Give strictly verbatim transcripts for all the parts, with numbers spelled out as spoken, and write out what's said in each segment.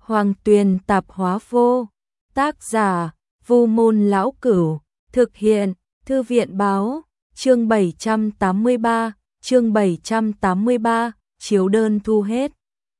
Hoàng Tuyền tạp hóa vô. Tác giả: Vu Môn Lão Cửu. Thực hiện: Thư viện báo. Chương bảy trăm tám mươi ba, chương bảy trăm tám mươi ba, chiếu đơn thu hết.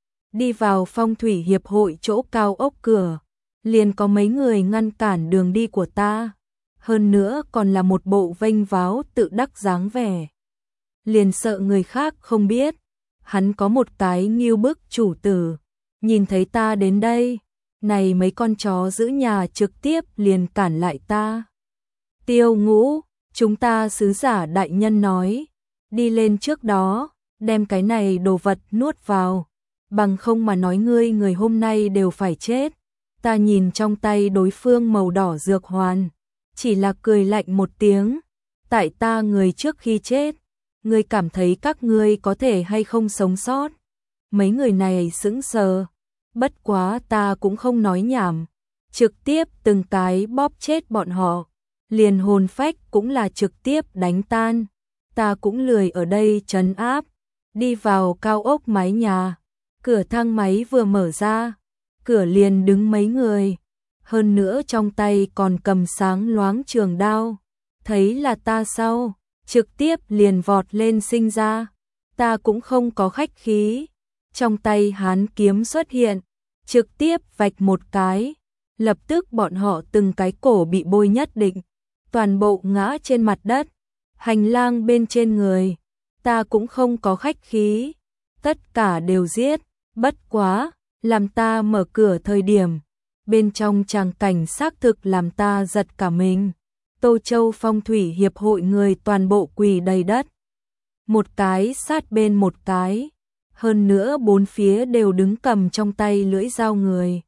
Đi vào phong thủy hiệp hội chỗ cao ốc cửa, liền có mấy người ngăn cản đường đi của ta. Hơn nữa còn là một bộ vênh váo tự đắc dáng vẻ. Liền sợ người khác không biết, hắn có một cái nghiêu bức chủ tử. Nhìn thấy ta đến đây, này mấy con chó giữ nhà trực tiếp liền cản lại ta. Tiêu Ngũ, chúng ta sứ giả đại nhân nói, đi lên trước đó, đem cái này đồ vật nuốt vào, bằng không mà nói ngươi người hôm nay đều phải chết. Ta nhìn trong tay đối phương màu đỏ dược hoàn, chỉ là cười lạnh một tiếng. Tại ta người trước khi chết, ngươi cảm thấy các ngươi có thể hay không sống sót? Mấy người này sững sờ, bất quá ta cũng không nói nhảm, trực tiếp từng cái bóp chết bọn họ, liền hồn phách cũng là trực tiếp đánh tan. Ta cũng lười ở đây trấn áp, đi vào cao ốc mái nhà, cửa thang máy vừa mở ra, cửa liền đứng mấy người, hơn nữa trong tay còn cầm sáng loáng trường đao, thấy là ta sau, trực tiếp liền vọt lên sinh ra. Ta cũng không có khách khí, trong tay hán kiếm xuất hiện, trực tiếp vạch một cái, lập tức bọn họ từng cái cổ bị bôi nhất định, toàn bộ ngã trên mặt đất. Hành lang bên trên người, ta cũng không có khách khí, tất cả đều giết. Bất quá, làm ta mở cửa thời điểm, bên trong tràng cảnh xác thực làm ta giật cả mình. Tô Châu Phong Thủy Hiệp hội người toàn bộ quỳ đầy đất, một cái sát bên một cái, hơn nữa bốn phía đều đứng cầm trong tay lưỡi dao người.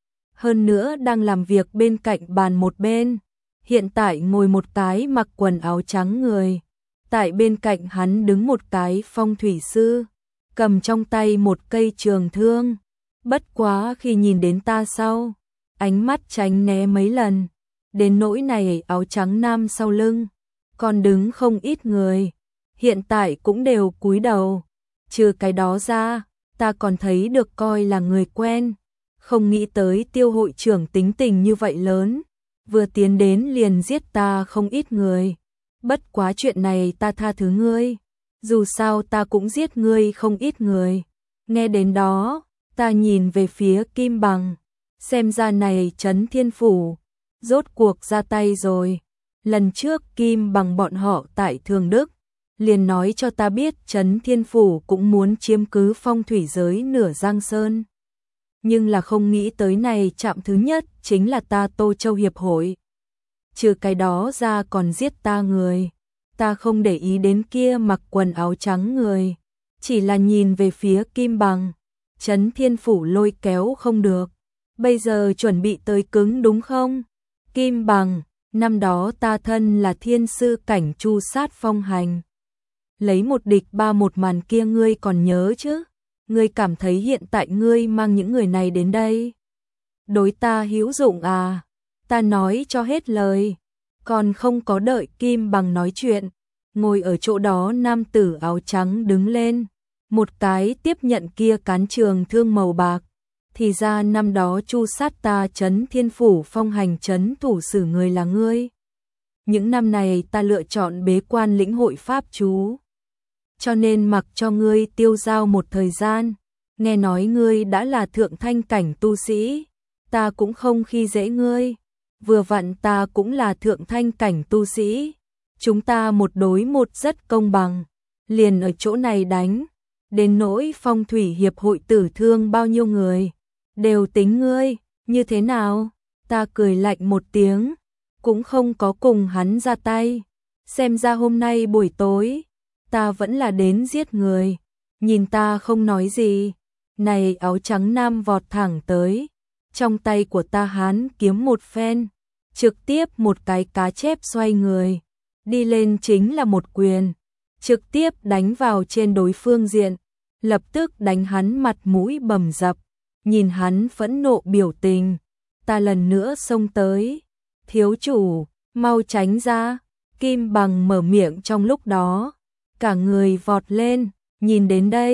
Hơn nữa đang làm việc bên cạnh bàn một bên, hiện tại ngồi một cái mặc quần áo trắng người, tại bên cạnh hắn đứng một cái phong thủy sư, cầm trong tay một cây trường thương. Bất quá khi nhìn đến ta sau, ánh mắt tránh né mấy lần, đến nỗi này áo trắng nam sau lưng, còn đứng không ít người, hiện tại cũng đều cúi đầu. Trừ cái đó ra, ta còn thấy được coi là người quen, không nghĩ tới Tiêu hội trưởng tính tình như vậy lớn, vừa tiến đến liền giết ta không ít người. Bất quá chuyện này ta tha thứ ngươi, dù sao ta cũng giết ngươi không ít người. Nghe đến đó, ta nhìn về phía Kim Bằng, xem ra này Trấn Thiên Phủ rốt cuộc ra tay rồi. Lần trước Kim Bằng bọn họ tại Thường Đức liền nói cho ta biết Trấn Thiên Phủ cũng muốn chiếm cứ phong thủy giới nửa Giang Sơn. Nhưng là không nghĩ tới này chạm thứ nhất chính là ta Tô Châu Hiệp hội. Trừ cái đó ra còn giết ta người. Ta không để ý đến kia mặc quần áo trắng người, chỉ là nhìn về phía Kim Bằng. Trấn Thiên Phủ lôi kéo không được, bây giờ chuẩn bị tới cứng đúng không? Kim Bằng, năm đó ta thân là thiên sư cảnh chu sát phong hành, lấy một địch ba một màn kia ngươi còn nhớ chứ? Ngươi cảm thấy hiện tại ngươi mang những người này đến đây đối ta hữu dụng à? Ta nói cho hết lời, còn không có đợi Kim Bằng nói chuyện, ngồi ở chỗ đó nam tử áo trắng đứng lên, một cái tiếp nhận kia cán trường thương màu bạc. Thì ra năm đó chu sát ta Trấn Thiên Phủ phong hành trấn thủ sử người là ngươi. Những năm này ta lựa chọn bế quan lĩnh hội pháp chú, cho nên mặc cho ngươi tiêu dao một thời gian. Nghe nói ngươi đã là thượng thanh cảnh tu sĩ, ta cũng không khi dễ ngươi, vừa vặn ta cũng là thượng thanh cảnh tu sĩ, chúng ta một đối một rất công bằng, liền ở chỗ này đánh. Đến nỗi phong thủy hiệp hội tử thương bao nhiêu người, đều tính ngươi, như thế nào? Ta cười lạnh một tiếng, cũng không có cùng hắn ra tay. Xem ra hôm nay buổi tối, ta vẫn là đến giết người. Nhìn ta không nói gì, này áo trắng nam vọt thẳng tới, trong tay của ta hán kiếm một phen, trực tiếp một cái cá chép xoay người, đi lên chính là một quyền, trực tiếp đánh vào trên đối phương diện, lập tức đánh hắn mặt mũi bầm dập. Nhìn hắn phẫn nộ biểu tình, ta lần nữa xông tới, thiếu chủ, mau tránh ra. Kim Bằng mở miệng trong lúc đó, cả người vọt lên, nhìn đến đây,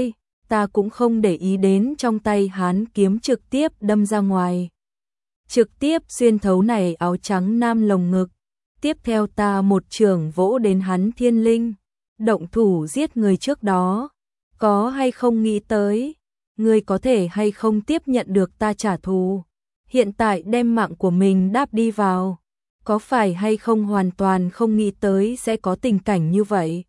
ta cũng không để ý đến trong tay hắn kiếm trực tiếp đâm ra ngoài. Trực tiếp xuyên thấu này áo trắng nam lồng ngực. Tiếp theo ta một chưởng vỗ đến hắn thiên linh. Động thủ giết người trước đó. Có hay không nghĩ tới? Ngươi có thể hay không tiếp nhận được ta trả thù? Hiện tại đem mạng của mình đáp đi vào. Có phải hay không hoàn toàn không nghĩ tới sẽ có tình cảnh như vậy?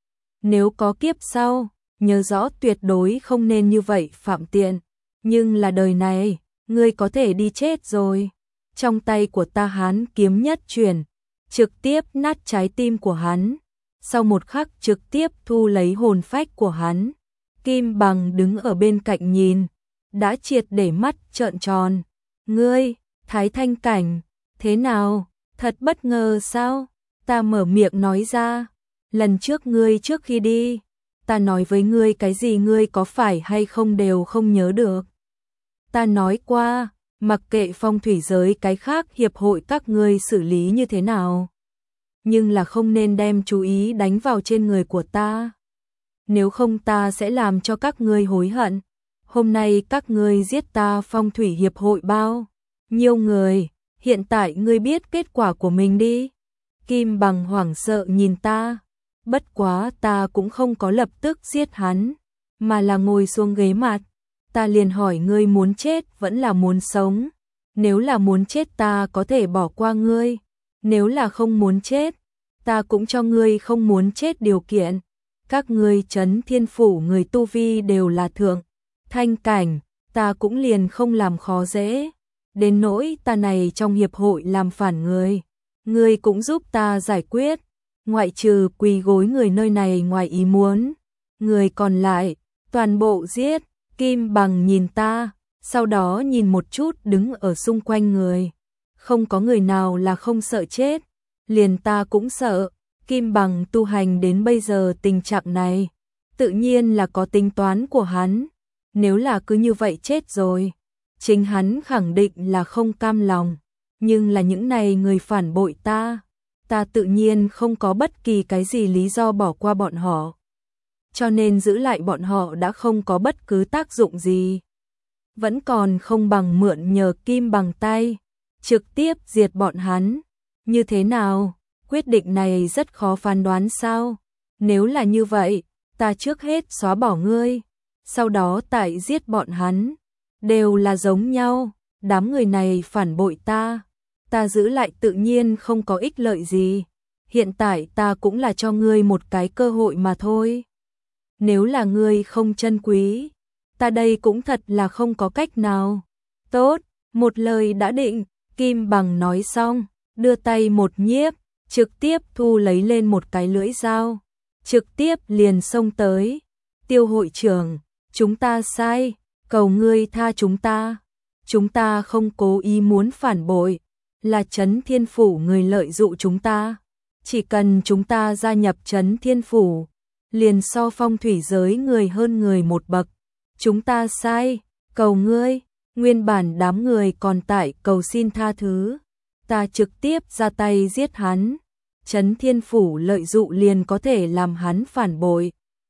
Nếu có kiếp sau, nhớ rõ tuyệt đối không nên như vậy phạm tiện. Nhưng là đời này, ngươi có thể đi chết rồi. Trong tay của ta hắn kiếm nhất chuyển, trực tiếp nát trái tim của hắn. Sau một khắc trực tiếp thu lấy hồn phách của hắn. Kim Bằng đứng ở bên cạnh nhìn, đã triệt để mắt trợn tròn. Ngươi, Thái Thanh Cảnh, thế nào? Thật bất ngờ sao? Ta mở miệng nói ra. Lần trước ngươi trước khi đi, ta nói với ngươi cái gì ngươi có phải hay không đều không nhớ được. Ta nói qua, mặc kệ phong thủy giới cái khác hiệp hội các ngươi xử lý như thế nào. Nhưng là không nên đem chú ý đánh vào trên người của ta. Nếu không ta sẽ làm cho các ngươi hối hận. Hôm nay các ngươi giết ta phong thủy hiệp hội bao nhiêu người, hiện tại ngươi biết kết quả của mình đi. Kim Bằng hoảng sợ nhìn ta. Bất quá ta cũng không có lập tức giết hắn, mà là ngồi xuống ghế mặt. Ta liền hỏi ngươi muốn chết vẫn là muốn sống. Nếu là muốn chết ta có thể bỏ qua ngươi. Nếu là không muốn chết, ta cũng cho ngươi không muốn chết điều kiện. Các ngươi Trấn Thiên Phủ người tu vi đều là thượng thanh cảnh, ta cũng liền không làm khó dễ. Đến nỗi ta này trong hiệp hội làm phản người, ngươi cũng giúp ta giải quyết. Ngoại trừ quỳ gối người nơi này ngoài ý muốn, người còn lại, toàn bộ giết. Kim Bằng nhìn ta, sau đó nhìn một chút đứng ở xung quanh người. Không có người nào là không sợ chết, liền ta cũng sợ. Kim Bằng tu hành đến bây giờ tình trạng này, tự nhiên là có tính toán của hắn. Nếu là cứ như vậy chết rồi, chính hắn khẳng định là không cam lòng. Nhưng là những này người phản bội ta, ta tự nhiên không có bất kỳ cái gì lý do bỏ qua bọn họ. Cho nên giữ lại bọn họ đã không có bất cứ tác dụng gì. Vẫn còn không bằng mượn nhờ Kim Bằng tay, trực tiếp diệt bọn hắn. Như thế nào? Quyết định này rất khó phán đoán sao? Nếu là như vậy, ta trước hết xóa bỏ ngươi, sau đó tại giết bọn hắn. Đều là giống nhau, đám người này phản bội ta, ta giữ lại tự nhiên không có ích lợi gì. Hiện tại ta cũng là cho ngươi một cái cơ hội mà thôi. Nếu là ngươi không trân quý, ta đây cũng thật là không có cách nào. Tốt, một lời đã định. Kim Bằng nói xong, đưa tay một nhiếp, trực tiếp thu lấy lên một cái lưỡi dao, trực tiếp liền xông tới. Tiêu hội trưởng, chúng ta sai, cầu ngươi tha chúng ta. Chúng ta không cố ý muốn phản bội, là Trấn Thiên Phủ người lợi dụ chúng ta. Chỉ cần chúng ta gia nhập Trấn Thiên Phủ, liền so phong thủy giới người hơn người một bậc. Chúng ta sai, cầu ngươi. Nguyên bản đám người còn tại cầu xin tha thứ, ta trực tiếp ra tay giết hắn. Trấn Thiên Phủ lợi dụ liền có thể làm hắn phản bội.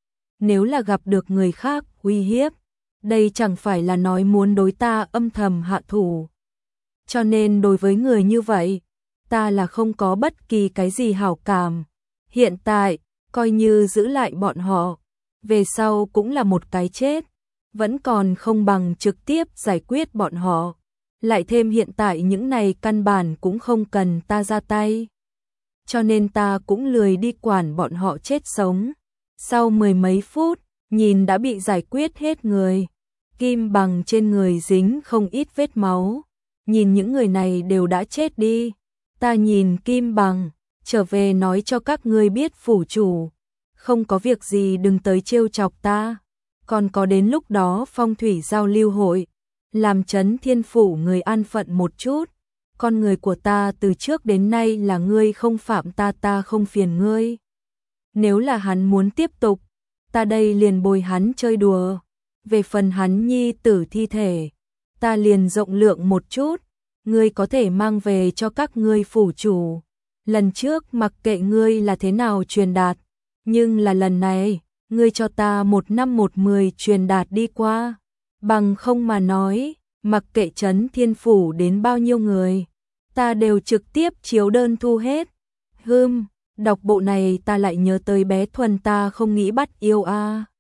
Nếu là gặp được người khác uy hiếp, đây chẳng phải là nói muốn đối ta âm thầm hạ thủ. Cho nên đối với người như vậy, ta là không có bất kỳ cái gì hảo cảm. Hiện tại, coi như giữ lại bọn họ, về sau cũng là một cái chết. Vẫn còn không bằng trực tiếp giải quyết bọn họ. Lại thêm hiện tại những này căn bản cũng không cần ta ra tay. Cho nên ta cũng lười đi quản bọn họ chết sống. Sau mười mấy phút, nhìn đã bị giải quyết hết người. Kim Bằng trên người dính không ít vết máu. Nhìn những người này đều đã chết đi. Ta nhìn Kim Bằng, trở về nói cho các ngươi biết phủ chủ. Không có việc gì đừng tới trêu chọc ta. Còn có đến lúc đó phong thủy giao lưu hội, làm Trấn Thiên Phủ người an phận một chút. Con người của ta từ trước đến nay là ngươi không phạm ta, ta không phiền ngươi. Nếu là hắn muốn tiếp tục, ta đây liền bồi hắn chơi đùa. Về phần hắn nhi tử thi thể, ta liền rộng lượng một chút. Ngươi có thể mang về cho các ngươi phủ chủ. Lần trước mặc kệ ngươi là thế nào truyền đạt, nhưng là lần này, ngươi cho ta một năm một mười truyền đạt đi qua, bằng không mà nói, mặc kệ Trấn Thiên Phủ đến bao nhiêu người, ta đều trực tiếp chiếu đơn thu hết. Hừm, đọc bộ này ta lại nhớ tới bé Thuần ta không nghĩ bắt yêu a.